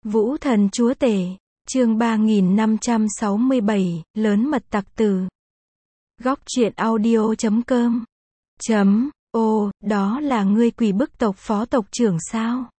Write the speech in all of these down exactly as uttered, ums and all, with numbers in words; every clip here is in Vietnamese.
Vũ thần chúa tể, chương ba nghìn năm trăm sáu mươi bảy, lớn mật tặc tử. Góc truyện audio chấm com. Chấm, ô, đó là ngươi quỷ bức tộc phó tộc trưởng sao?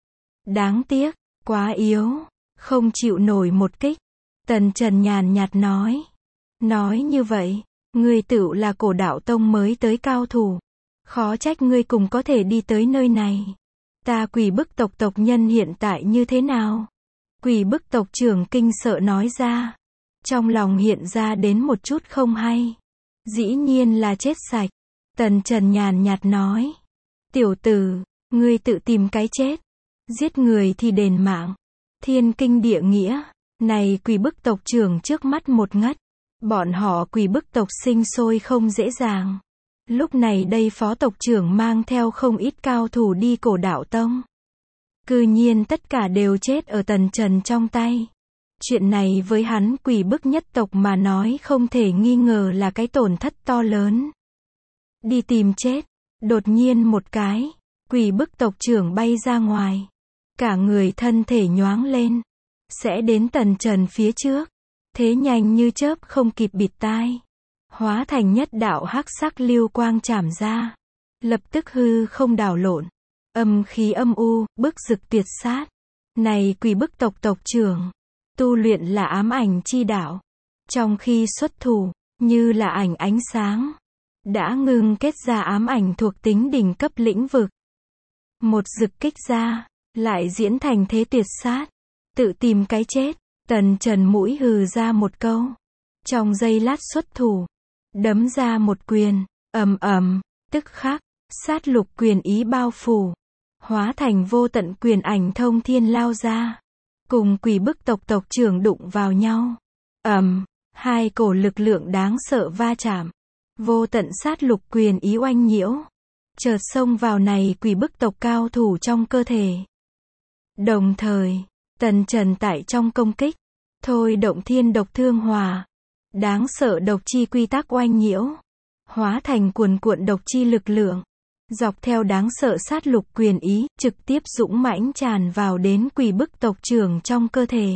Đáng tiếc, quá yếu, không chịu nổi một kích. Tần Trần nhàn nhạt nói. Nói như vậy, ngươi tựu là cổ đạo tông mới tới cao thủ. Khó trách ngươi cùng có thể đi tới nơi này. Ta quỷ bức tộc tộc nhân hiện tại như thế nào? Quỷ bức tộc trưởng kinh sợ nói ra. Trong lòng hiện ra đến một chút không hay. Dĩ nhiên là chết sạch. Tần Trần nhàn nhạt nói. Tiểu tử, ngươi tự tìm cái chết. Giết người thì đền mạng. Thiên kinh địa nghĩa. Này quỷ bức tộc trưởng trước mắt một ngất. Bọn họ quỷ bức tộc sinh sôi không dễ dàng. Lúc này đây phó tộc trưởng mang theo không ít cao thủ đi cổ đạo tông. Cư nhiên tất cả đều chết ở Tần Trần trong tay. Chuyện này với hắn quỷ bức nhất tộc mà nói không thể nghi ngờ là cái tổn thất to lớn. Đi tìm chết. Đột nhiên một cái, quỷ bức tộc trưởng bay ra ngoài. Cả người thân thể nhoáng lên. Sẽ đến Tần Trần phía trước. Thế nhanh như chớp không kịp bịt tai. Hóa thành nhất đạo hắc sắc lưu quang chảm ra. Lập tức hư không đảo lộn. Âm khí âm u, bức rực tuyệt sát. Này quỷ bức tộc tộc trưởng. Tu luyện là ám ảnh chi đạo. Trong khi xuất thủ, như là ảnh ánh sáng. Đã ngưng kết ra ám ảnh thuộc tính đỉnh cấp lĩnh vực. Một rực kích ra, lại diễn thành thế tuyệt sát. Tự tìm cái chết. Tần Trần mũi hừ ra một câu. Trong giây lát xuất thủ. Đấm ra một quyền. Ầm ầm, tức khắc. Sát lục quyền ý bao phủ. Hóa thành vô tận quyền ảnh thông thiên lao ra. Cùng quỷ bức tộc tộc trưởng đụng vào nhau. Ầm, hai cổ lực lượng đáng sợ va chạm. Vô tận sát lục quyền ý oanh nhiễu. Chợt xông vào này quỷ bức tộc cao thủ trong cơ thể. Đồng thời, Tần Trần tại trong công kích. Thôi động thiên độc thương hòa. Đáng sợ độc chi quy tắc oanh nhiễu. Hóa thành cuồn cuộn độc chi lực lượng. Dọc theo đáng sợ sát lục quyền ý, trực tiếp dũng mãnh tràn vào đến quỷ bức tộc trưởng trong cơ thể.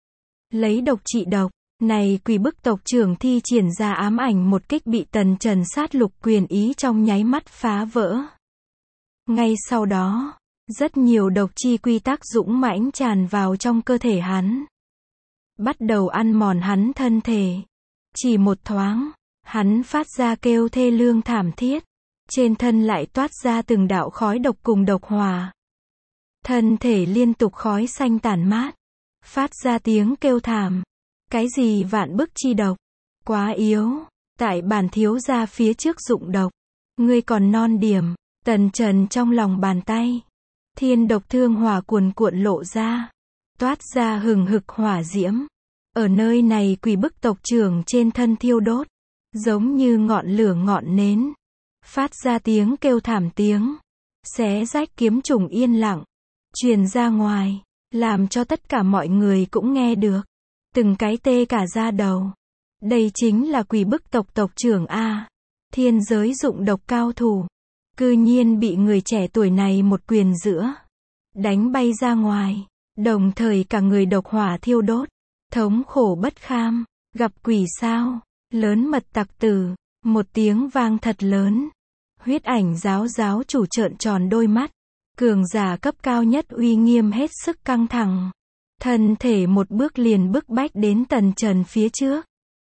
Lấy độc trị độc, này quỷ bức tộc trưởng thi triển ra ám ảnh một kích bị Tần Trần sát lục quyền ý trong nháy mắt phá vỡ. Ngay sau đó, rất nhiều độc chi quy tắc dũng mãnh tràn vào trong cơ thể hắn. Bắt đầu ăn mòn hắn thân thể. Chỉ một thoáng, hắn phát ra kêu thê lương thảm thiết. Trên thân lại toát ra từng đạo khói độc cùng độc hỏa. Thân thể liên tục khói xanh tản mát. Phát ra tiếng kêu thảm. Cái gì vạn bức chi độc? Quá yếu. Tại bản thiếu gia phía trước dụng độc. Ngươi còn non điểm. Tần Trần trong lòng bàn tay. Thiên độc thương hỏa cuồn cuộn lộ ra. Toát ra hừng hực hỏa diễm. Ở nơi này quỷ bức tộc trưởng trên thân thiêu đốt. Giống như ngọn lửa ngọn nến. Phát ra tiếng kêu thảm tiếng. Xé rách kiếm trùng yên lặng. Truyền ra ngoài. Làm cho tất cả mọi người cũng nghe được. Từng cái tê cả da đầu. Đây chính là quỷ bức tộc tộc trưởng A. Thiên giới dụng độc cao thủ. Cư nhiên bị người trẻ tuổi này một quyền giữa. Đánh bay ra ngoài. Đồng thời cả người độc hỏa thiêu đốt. Thống khổ bất kham. Gặp quỷ sao. Lớn mật tặc tử. Một tiếng vang thật lớn. Huyết ảnh giáo giáo chủ trợn tròn đôi mắt. Cường giả cấp cao nhất uy nghiêm hết sức căng thẳng. Thân thể một bước liền bức bách đến Tần Trần phía trước.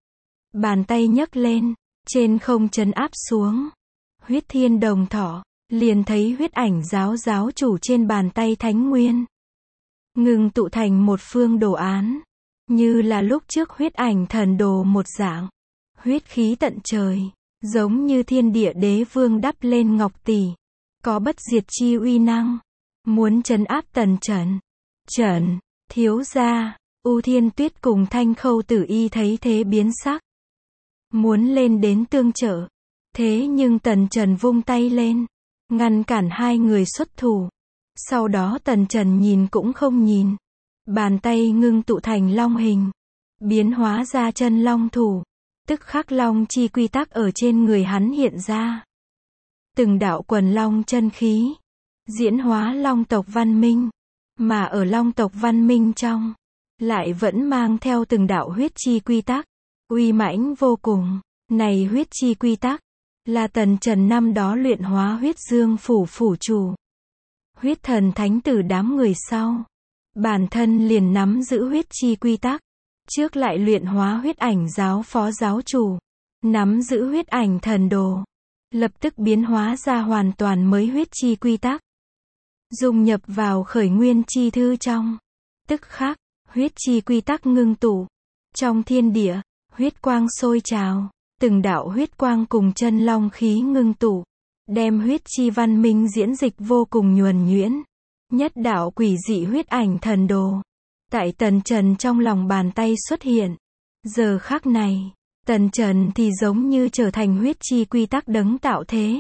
Bàn tay nhấc lên. Trên không trấn áp xuống. Huyết thiên đồng thỏ. Liền thấy huyết ảnh giáo giáo chủ trên bàn tay thánh nguyên. Ngừng tụ thành một phương đồ án. Như là lúc trước huyết ảnh thần đồ một dạng. Huyết khí tận trời. Giống như thiên địa đế vương đắp lên ngọc tỷ. Có bất diệt chi uy năng. Muốn trấn áp Tần Trần. Trần, thiếu gia, U Thiên Tuyết cùng Thanh Khâu Tử Y thấy thế biến sắc. Muốn lên đến tương trợ. Thế nhưng Tần Trần vung tay lên. Ngăn cản hai người xuất thủ. Sau đó Tần Trần nhìn cũng không nhìn. Bàn tay ngưng tụ thành long hình. Biến hóa ra chân long thủ. Tức khắc long chi quy tắc ở trên người hắn hiện ra. Từng đạo quần long chân khí. Diễn hóa long tộc văn minh. Mà ở Long tộc văn minh trong, lại vẫn mang theo từng đạo huyết chi quy tắc, uy mãnh vô cùng. Này huyết chi quy tắc, là Tần Trần năm đó luyện hóa huyết dương phủ phủ chủ. Huyết thần thánh tử đám người sau. Bản thân liền nắm giữ huyết chi quy tắc. Trước lại luyện hóa huyết ảnh giáo phó giáo chủ. Nắm giữ huyết ảnh thần đồ. Lập tức biến hóa ra hoàn toàn mới huyết chi quy tắc. Dung nhập vào khởi nguyên chi thư trong. Tức khắc, huyết chi quy tắc ngưng tụ. Trong thiên địa, huyết quang sôi trào. Từng đạo huyết quang cùng chân long khí ngưng tụ. Đem huyết chi văn minh diễn dịch vô cùng nhuần nhuyễn. Nhất đạo quỷ dị huyết ảnh thần đồ. Tại Tần Trần trong lòng bàn tay xuất hiện. Giờ khắc này, Tần Trần thì giống như trở thành huyết chi quy tắc đấng tạo thế.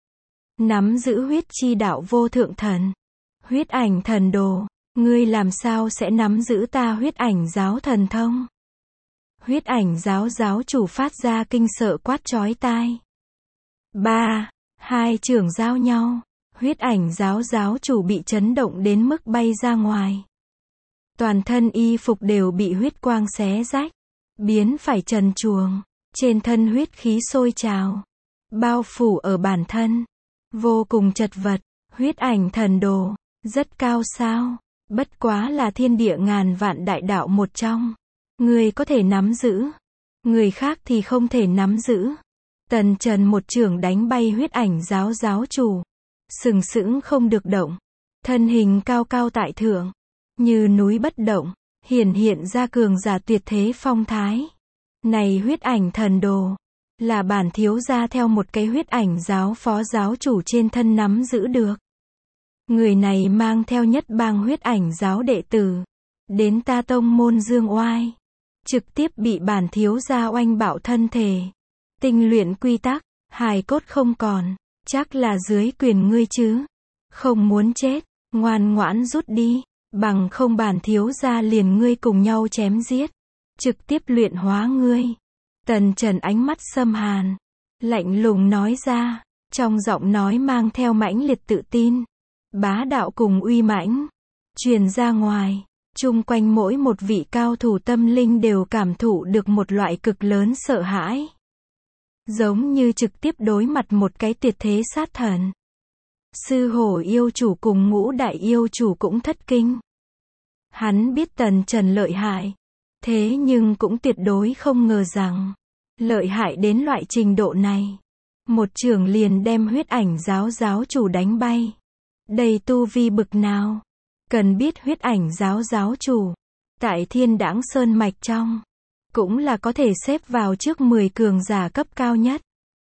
Nắm giữ huyết chi đạo vô thượng thần. Huyết ảnh thần đồ, ngươi làm sao sẽ nắm giữ ta huyết ảnh giáo thần thông? Huyết ảnh giáo giáo chủ phát ra kinh sợ quát chói tai. Ba, hai trưởng giao nhau. Huyết ảnh giáo giáo chủ bị chấn động đến mức bay ra ngoài. Toàn thân y phục đều bị huyết quang xé rách. Biến phải trần truồng. Trên thân huyết khí sôi trào. Bao phủ ở bản thân. Vô cùng chật vật. Huyết ảnh thần đồ. Rất cao sao. Bất quá là thiên địa ngàn vạn đại đạo một trong. Người có thể nắm giữ. Người khác thì không thể nắm giữ. Tần Trần một chưởng đánh bay huyết ảnh giáo giáo chủ. Sừng sững không được động. Thân hình cao cao tại thượng. Như núi bất động. Hiển hiện ra cường giả tuyệt thế phong thái. Này huyết ảnh thần đồ. Là bản thiếu gia theo một cái huyết ảnh giáo phó giáo chủ trên thân nắm giữ được. Người này mang theo nhất bang huyết ảnh giáo đệ tử. Đến ta tông môn Dương Oai. Trực tiếp bị bản thiếu gia oanh bạo thân thể. Tinh luyện quy tắc. Hài cốt không còn. Chắc là dưới quyền ngươi chứ. Không muốn chết. Ngoan ngoãn rút đi. Bằng không bản thiếu gia liền ngươi cùng nhau chém giết. Trực tiếp luyện hóa ngươi. Tần Trần ánh mắt xâm hàn. Lạnh lùng nói ra. Trong giọng nói mang theo mãnh liệt tự tin. Bá đạo cùng uy mãnh. Truyền ra ngoài. Chung quanh mỗi một vị cao thủ tâm linh đều cảm thụ được một loại cực lớn sợ hãi. Giống như trực tiếp đối mặt một cái tuyệt thế sát thần. Sư hổ yêu chủ cùng ngũ đại yêu chủ cũng thất kinh. Hắn biết Tần Trần lợi hại. Thế nhưng cũng tuyệt đối không ngờ rằng. Lợi hại đến loại trình độ này. Một chưởng liền đem huyết ảnh giáo giáo chủ đánh bay. Đây tu vi bực nào. Cần biết huyết ảnh giáo giáo chủ. Tại Thiên Đãng Sơn Mạch trong. Cũng là có thể xếp vào trước mười cường giả cấp cao nhất.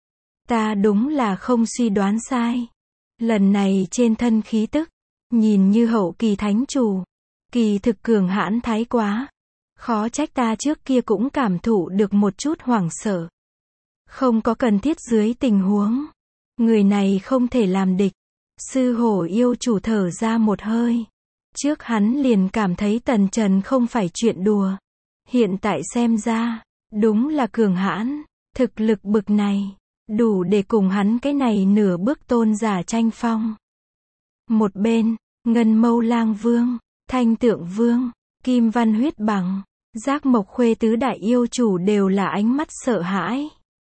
Ta đúng là không suy đoán sai. Lần này trên thân khí tức. Nhìn như hậu kỳ thánh chủ. Kỳ thực cường hãn thái quá. Khó trách ta trước kia cũng cảm thụ được một chút hoảng sợ. Không có cần thiết dưới tình huống. Người này không thể làm địch. Sư hổ yêu chủ thở ra một hơi. Trước hắn liền cảm thấy Tần Trần không phải chuyện đùa. Hiện tại xem ra, đúng là cường hãn. Thực lực bực này, đủ để cùng hắn cái này nửa bước tôn giả tranh phong. Một bên, Ngân Mâu Lang Vương, Thanh Tượng Vương, Kim Văn Huyết Bằng, Giác Mộc Khuê tứ đại yêu chủ đều là ánh mắt sợ hãi.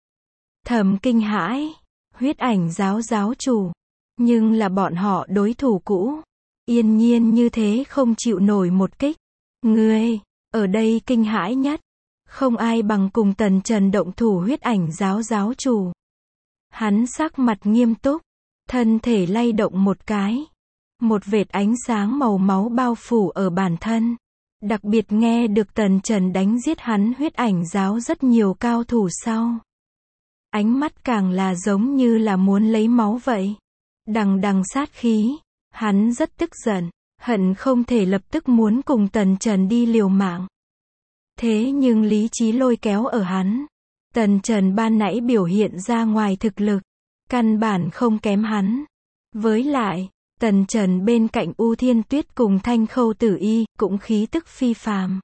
Thầm kinh hãi, huyết ảnh giáo giáo chủ. Nhưng là bọn họ đối thủ cũ. Yên nhiên như thế không chịu nổi một kích. Ngươi, ở đây kinh hãi nhất. Không ai bằng cùng Tần Trần động thủ huyết ảnh giáo giáo chủ. Hắn sắc mặt nghiêm túc. Thân thể lay động một cái. Một vệt ánh sáng màu máu bao phủ ở bản thân. Đặc biệt nghe được Tần Trần đánh giết hắn huyết ảnh giáo rất nhiều cao thủ sau. Ánh mắt càng là giống như là muốn lấy máu vậy. Đằng đằng sát khí. Hắn rất tức giận. Hận không thể lập tức muốn cùng Tần Trần đi liều mạng. Thế nhưng lý trí lôi kéo ở hắn. Tần Trần ban nãy biểu hiện ra ngoài thực lực. Căn bản không kém hắn. Với lại, Tần Trần bên cạnh U Thiên Tuyết cùng Thanh Khâu Tử Y cũng khí tức phi phàm.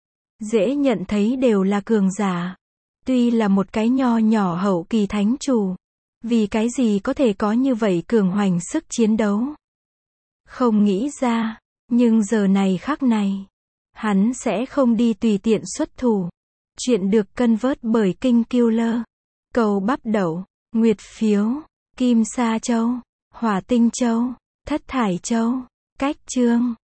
Dễ nhận thấy đều là cường giả. Tuy là một cái nho nhỏ hậu kỳ thánh chủ. Vì cái gì có thể có như vậy cường hoành sức chiến đấu. Không nghĩ ra. Nhưng giờ này khắc này, hắn sẽ không đi tùy tiện xuất thủ. Chuyện được cân vớt bởi Kinh Killer. Cầu bắp đậu, nguyệt phiếu, kim sa châu, hỏa tinh châu, thất thải châu. Cách chương